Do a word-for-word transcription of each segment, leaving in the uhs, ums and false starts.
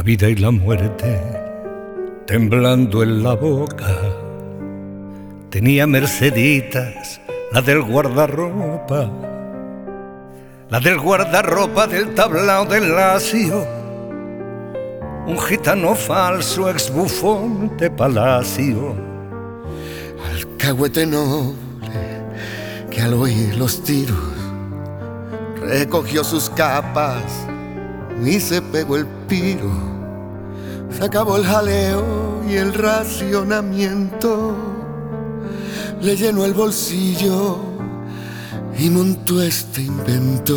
la vida y la muerte temblando en la boca. Tenía Merceditas, la del guardarropa, la del guardarropa del tablao del Lacio, un gitano falso, ex bufón de palacio. Alcahuete noble que al oír los tiros recogió sus capas y se pegó el piro. Se acabó el jaleo y el racionamiento, le llenó el bolsillo y montó este invento.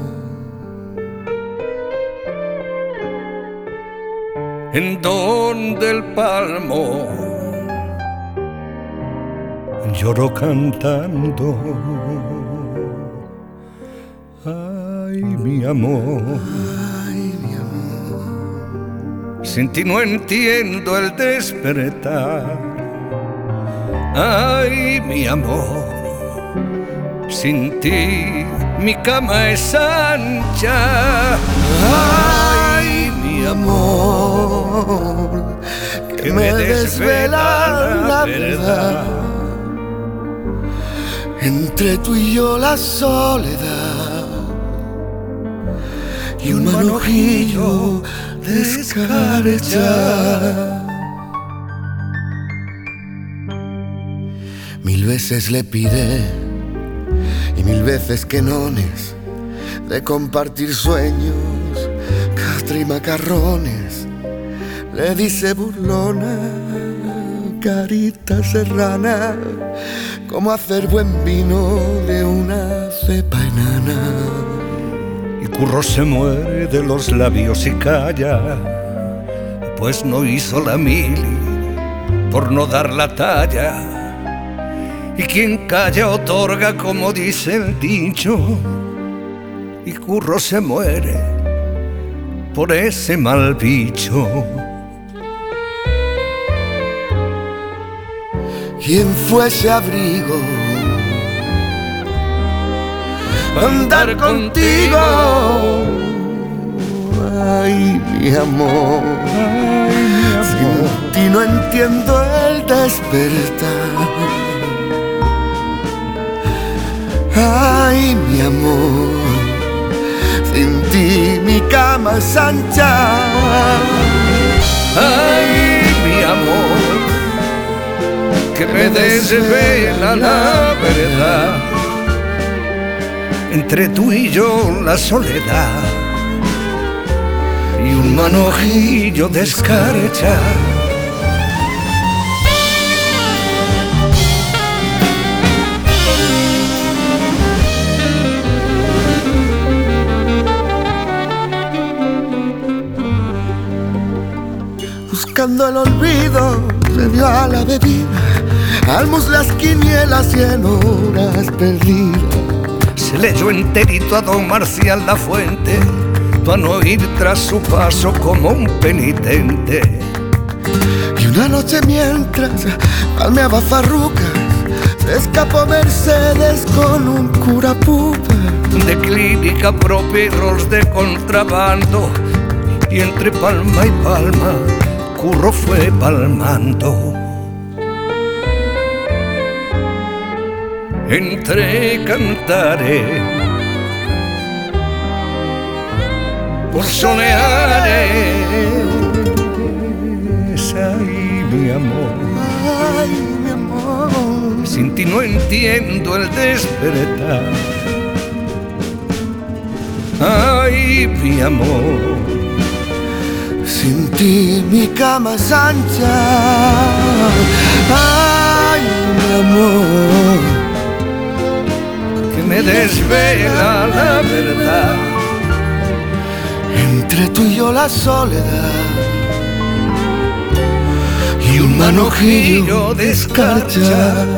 En donde el palmo lloró cantando, ay mi amor, Ay, mi amor, sin ti no entiendo el despertar. Ay mi amor, sin ti mi cama es ancha. ay, mi amor, que me desvela la verdad. Entre tú y yo la soledad y un manojillo de escarcha. Mil veces le pide y mil veces que nones de compartir sueños, castra y macarrones. Le dice burlona, carita serrana, cómo hacer buen vino de una cepa enana. Y Curro se muere de los labios y calla, pues no hizo la mili por no dar la talla. Y quien calla otorga, como dice el dicho, y Curro se muere por ese mal bicho. ¿Quién fue ese abrigo? Andar contigo. Ay, mi amor, Ay, mi amor. sin ti no entiendo el despertar. Ay, mi amor, sin ti mi cama es ancha. Ay, mi amor, que me desvela la verdad. Entre tú y yo la soledad y un manojillo de escarcha. Buscando el olvido, se dio a la bebida, almos las quinielas y en horas perdidas. Se leyó enterito a don Marcial La Fuente, pa' no ir tras su paso como un penitente. Y una noche mientras palmeaba farrucas, se escapó Mercedes con un cura pupa. De clínica propia y rolls de contrabando, y entre palma y palma Curro fue palmando. Entre cantares por soleares, ay mi amor, Ay, mi amor, sin ti no entiendo el despertar. Ay mi amor, sin ti mi cama es ancha. Ay, mi amor, que me desvela la verdad. entre tú y yo la soledad y un manojillo de escarcha.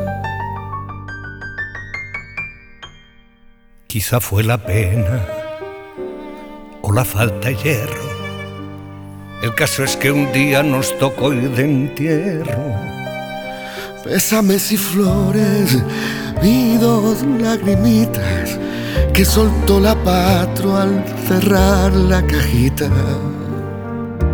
Quizá fue la pena o la falta de hierro. El caso es que un día nos tocó ir de entierro. Pésames y flores, vi dos lagrimitas que soltó la patro al cerrar la cajita.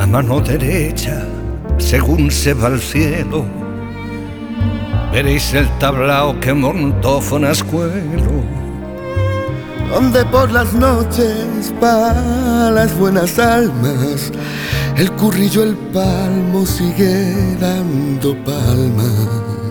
la mano derecha, según se va al cielo, veréis el tablao que montó Fonascuelo, donde por las noches para las buenas almas el currillo, el palmo sigue dando palmas.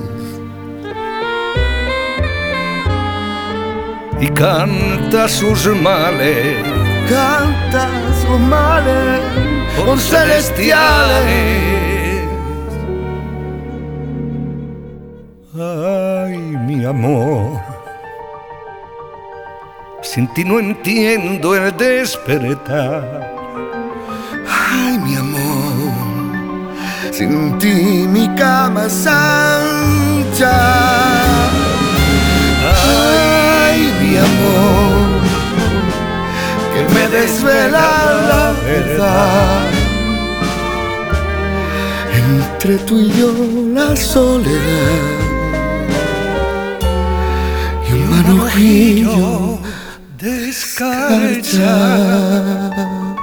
Y canta sus males, canta sus males por celestiales. Ay, mi amor, sin ti no entiendo el despertar. Ay, mi amor, sin ti mi cama es ancha. Ay, mi amor, que me desvela la verdad. Entre tú y yo la soledad y un manojillo de escarcha.